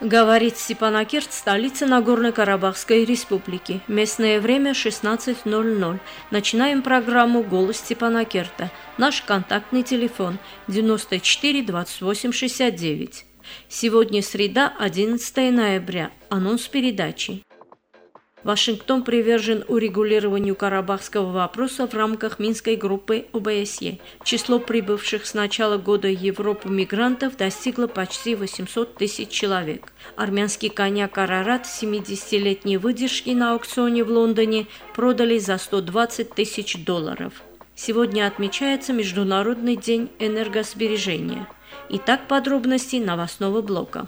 Говорит Степанакерт, столица Нагорно-Карабахской республики. Местное время 16:00. Начинаем программу «Голос Степанакерта». Наш контактный телефон 94 28 69. Сегодня среда, 11 ноября. Анонс передачи. Вашингтон привержен урегулированию карабахского вопроса в рамках Минской группы ОБСЕ. Число прибывших с начала года в Европу мигрантов достигло почти 800 тысяч человек. Армянский коньяк «Арарат» 70-летней выдержки на аукционе в Лондоне продали за $120 тысяч. Сегодня отмечается Международный день энергосбережения. Итак, подробности новостного блока.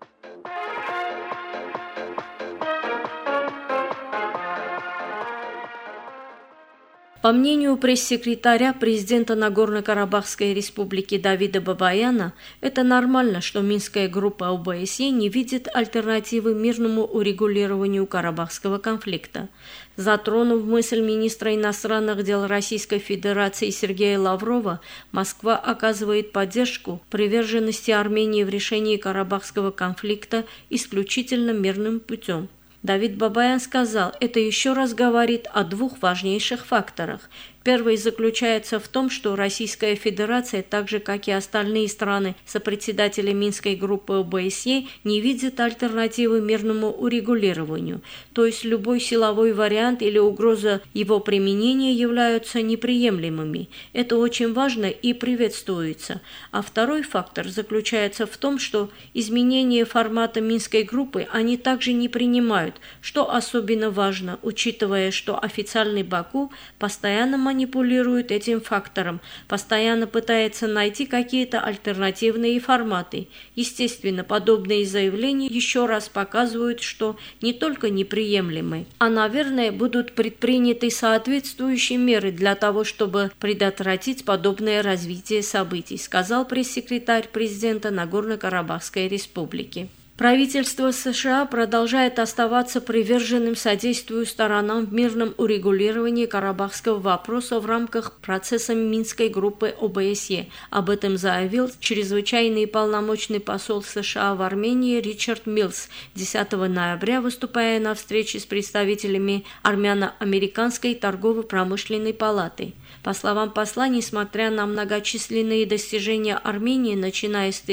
По мнению пресс-секретаря президента Нагорно-Карабахской республики Давида Бабаяна, это нормально, что Минская группа ОБСЕ не видит альтернативы мирному урегулированию карабахского конфликта. Затронув мысль министра иностранных дел Российской Федерации Сергея Лаврова, Москва оказывает поддержку приверженности Армении в решении карабахского конфликта исключительно мирным путем. Давид Бабаян сказал, это еще раз говорит о двух важнейших факторах. Первый заключается в том, что Российская Федерация, так же как и остальные страны, сопредседатели Минской группы ОБСЕ, не видят альтернативы мирному урегулированию, то есть любой силовой вариант или угроза его применения являются неприемлемыми. Это очень важно и приветствуется. А второй фактор заключается в том, что изменение формата Минской группы они также не принимают, что особенно важно, учитывая, что официальный Баку постоянно манипулирует этим фактором, постоянно пытается найти какие-то альтернативные форматы. Естественно, подобные заявления еще раз показывают, что не только неприемлемы, а, наверное, будут предприняты соответствующие меры для того, чтобы предотвратить подобное развитие событий, сказал пресс-секретарь президента Нагорно-Карабахской республики. Правительство США продолжает оставаться приверженным содействию сторонам в мирном урегулировании карабахского вопроса в рамках процесса Минской группы ОБСЕ. Об этом заявил чрезвычайный полномочный посол США в Армении Ричард Миллс 10 ноября, выступая на встрече с представителями Армяно-Американской торгово-промышленной палаты. По словам посла, несмотря на многочисленные достижения Армении, начиная с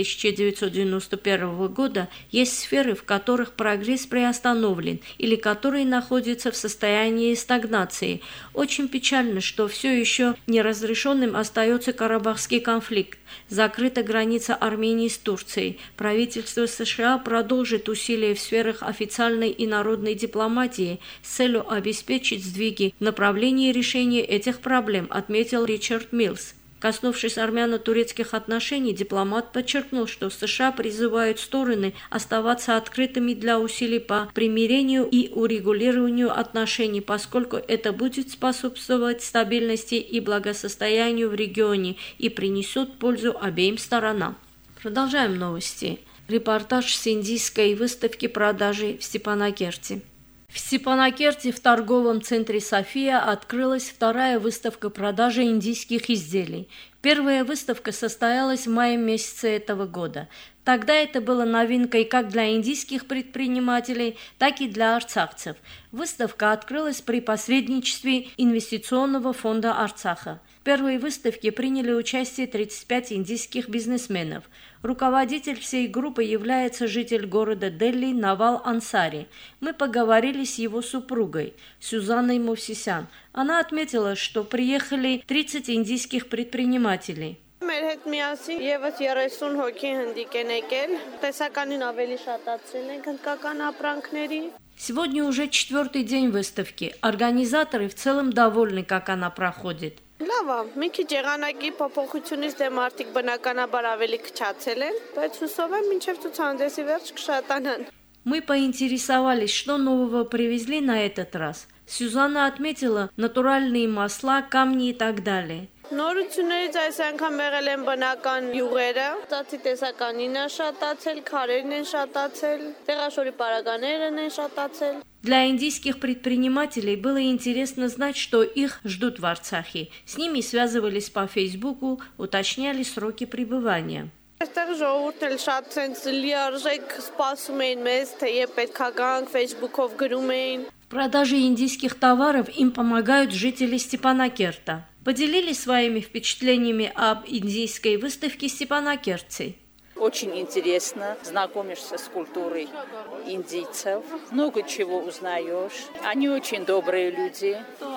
1991 года, есть сферы, в которых прогресс приостановлен или которые находятся в состоянии стагнации. Очень печально, что все еще неразрешенным остается карабахский конфликт. Закрыта граница Армении с Турцией. Правительство США продолжит усилия в сферах официальной и народной дипломатии с целью обеспечить сдвиги в направлении решения этих проблем, отметил Ричард Миллс. Коснувшись армяно-турецких отношений, дипломат подчеркнул, что США призывают стороны оставаться открытыми для усилий по примирению и урегулированию отношений, поскольку это будет способствовать стабильности и благосостоянию в регионе и принесет пользу обеим сторонам. Продолжаем новости. Репортаж с индийской выставки продажи в Степанакерте. В Степанакерте в торговом центре «София» открылась вторая выставка продажи индийских изделий. Первая выставка состоялась в мае месяце этого года. Тогда это было новинкой как для индийских предпринимателей, так и для арцахцев. Выставка открылась при посредничестве инвестиционного фонда Арцаха. В первой выставке приняли участие 35 индийских бизнесменов. Руководитель всей группы является житель города Дели Навал Ансари. Мы поговорили с его супругой, Сюзанной Мовсисян. Она отметила, что приехали 30 индийских предпринимателей. Մեր հետ միասին եւս 30 հոգի հնդիկ են եկել, տեսականին ավելի շատացրել են հնդկական ապրանքների. Сегодня уже 4-й день выставки. Организаторы в целом довольны, как она проходит. Լավ է, մի քիչ եղանակի փոփոխությունից դե մարդիկ բնականաբար ավելի քչացել են, բայց հուսով եմ մինչև ցուցահանդեսի վերջ կշատանան. Мы поинтересовались, что нового привезли на этот раз. Сюзанна отметила натуральные масла, камни и так далее. Նորություններից այս անգամ եղել են բնական յուղերը, ծածի տեսականին է շատացել, քարերն են շատացել, տեղաշորի պարագաներն են շատացել. Для индийских предпринимателей было интересно знать, что их ждут в Арцахе. С ними связывались по Фейсбуку, уточняли сроки пребывания. Այստեղ ժողովուրդն էլ շատ sense լիարժեք սպասում էին մեզ, թե երբ պետք է գանք, Facebook-ով գրում էին. В продаже индийских товаров им помогают жители Степанакерта. Поделились своими впечатлениями об индийской выставке степанакертцы. Очень интересно, знакомишься с культурой индийцев, много чего узнаешь. Они очень добрые люди.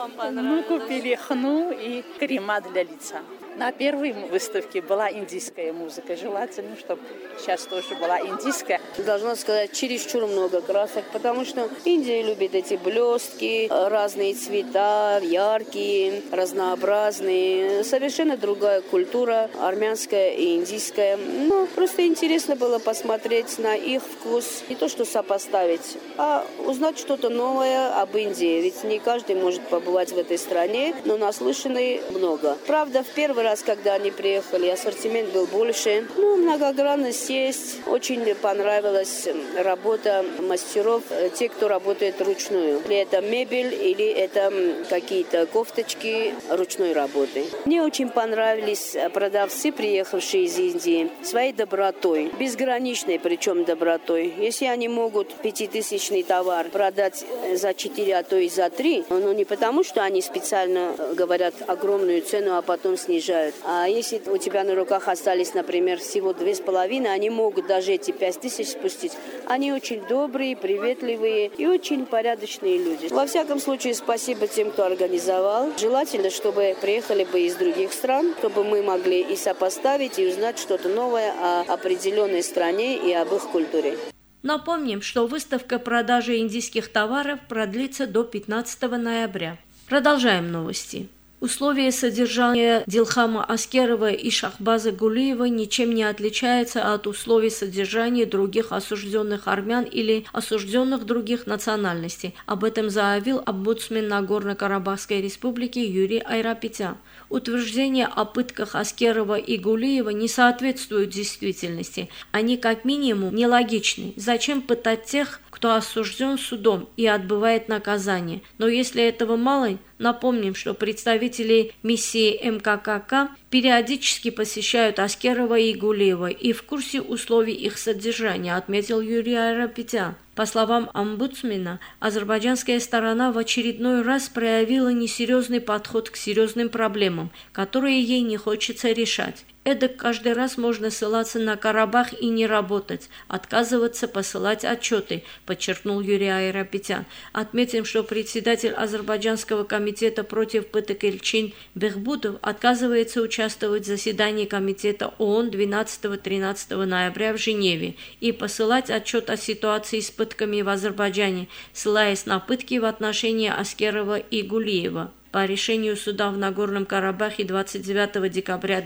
Мы купили хну и крема для лица. На первой выставке была индийская музыка. Желательно, чтобы сейчас тоже была индийская. Должна сказать, чересчур много красок, потому что Индия любит эти блестки, разные цвета, яркие, разнообразные. Совершенно другая культура, армянская и индийская. Ну, просто интересно было посмотреть на их вкус. Не то, что сопоставить, а узнать что-то новое об Индии. Ведь не каждый может побывать в этой стране, но наслышанный много. Правда, в первый раз, когда они приехали, ассортимент был больше. Ну, многогранность есть. Очень понравилась работа мастеров, те, кто работает ручную. Или это мебель, или это какие-то кофточки ручной работы. Мне очень понравились продавцы, приехавшие из Индии, своей добротой, безграничной причем добротой. Если они могут 5000-ный товар продать за 4, а то и за 3, но не потому, что они специально говорят огромную цену, а потом снижают. А если у тебя на руках остались, например, всего 2,5, они могут даже эти 5000 спустить. Они очень добрые, приветливые и очень порядочные люди. Во всяком случае, спасибо тем, кто организовал. Желательно, чтобы приехали бы из других стран, чтобы мы могли и сопоставить, и узнать что-то новое о определенной стране и об их культуре. Напомним, что выставка продажи индийских товаров продлится до 15 ноября. Продолжаем новости. Условия содержания Дилхама Аскерова и Шахбаза Гулиева ничем не отличаются от условий содержания других осужденных армян или осужденных других национальностей. Об этом заявил омбудсмен Нагорно-Карабахской республики Юрий Айрапетян. Утверждения о пытках Аскерова и Гулиева не соответствуют действительности. Они как минимум нелогичны. Зачем пытать тех, кто осужден судом и отбывает наказание? Но если этого мало, напомним, что представители миссии МККК периодически посещают Аскерова и Гулиева и в курсе условий их содержания, отметил Юрий Айрапетян. По словам омбудсмена, азербайджанская сторона в очередной раз проявила несерьезный подход к серьезным проблемам, которые ей не хочется решать. Эдак каждый раз можно ссылаться на Карабах и не работать, отказываться посылать отчеты, подчеркнул Юрий Айрапетян. Отметим, что председатель Азербайджанского комитета против пыток Эльчин Бехбудов отказывается участвовать в заседании комитета ООН 12-13 ноября в Женеве и посылать отчет о ситуации с пытками в Азербайджане, ссылаясь на пытки в отношении Аскерова и Гулиева. По решению суда в Нагорном Карабахе 29 декабря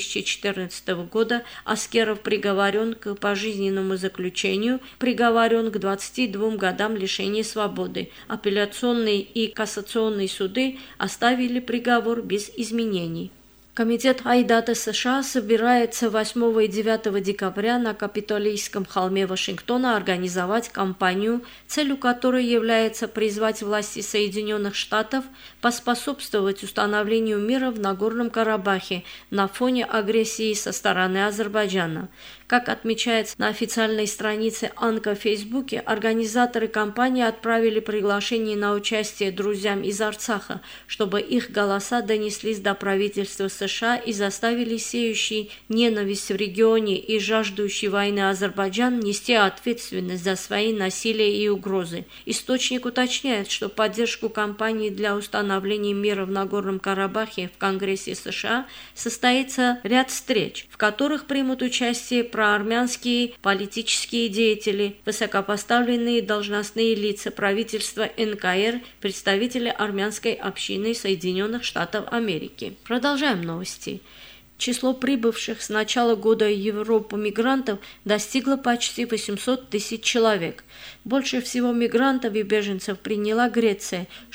2014 года Аскеров приговорен к пожизненному заключению, приговорен к 22 годам лишения свободы. Апелляционные и кассационные суды оставили приговор без изменений. Комитет Айдата США собирается 8 и 9 декабря на Капитолийском холме Вашингтона организовать кампанию, целью которой является призвать власти Соединенных Штатов поспособствовать установлению мира в Нагорном Карабахе на фоне агрессии со стороны Азербайджана. Как отмечается на официальной странице АНКА в Фейсбуке, организаторы кампании отправили приглашение на участие друзьям из Арцаха, чтобы их голоса донеслись до правительства США и заставили сеющий ненависть в регионе и жаждущий войны Азербайджан нести ответственность за свои насилия и угрозы. Источник уточняет, что поддержку кампании для установления мира в Нагорном Карабахе в Конгрессе США состоится ряд встреч, в которых примут участие проармянские политические деятели, высокопоставленные должностные лица правительства НКР, представители армянской общины Соединенных Штатов Америки. Продолжаем новости. Число прибывших с начала года в Европу мигрантов достигло почти 800 тысяч человек. Больше всего мигрантов и беженцев приняла Греция –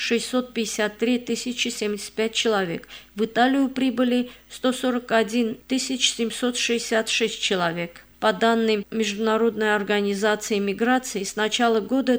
653 075 человек. В Италию прибыли 141 766 человек. По данным Международной организации миграции, с начала года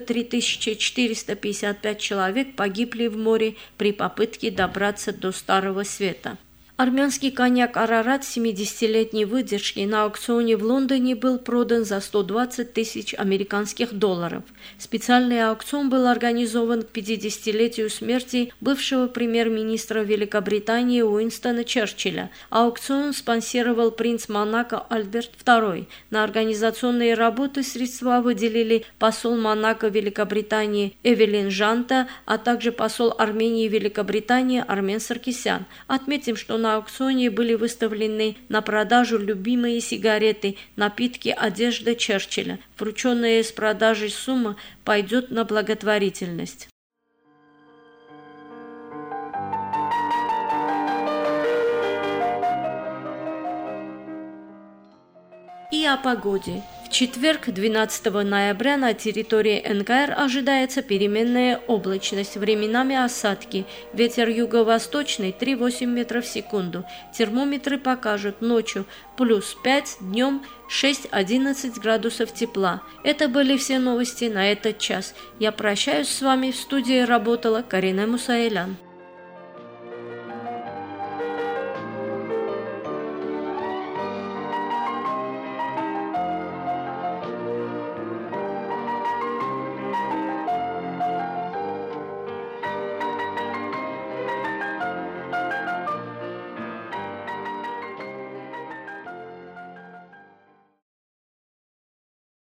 3455 человек погибли в море при попытке добраться до Старого Света. Армянский коньяк «Арарат» 70-летней выдержки на аукционе в Лондоне был продан за 120 тысяч американских долларов. Специальный аукцион был организован к 50-летию смерти бывшего премьер-министра Великобритании Уинстона Черчилля. Аукцион спонсировал принц Монако Альберт II. На организационные работы средства выделили посол Монако Великобритании Эвелин Жанта, а также посол Армении в Великобритании Армен Саркисян. Отметим, что на аукционе были выставлены на продажу любимые сигареты, напитки, одежда Черчилля. Врученная с продажей сумма пойдет на благотворительность. И о погоде. В четверг, 12 ноября, на территории НКР ожидается переменная облачность, временами осадки. Ветер юго-восточный 3,8 метров в секунду. Термометры покажут ночью +5, днем 6-11 градусов тепла. Это были все новости на этот час. Я прощаюсь с вами. В студии работала Карина Мусаэлян.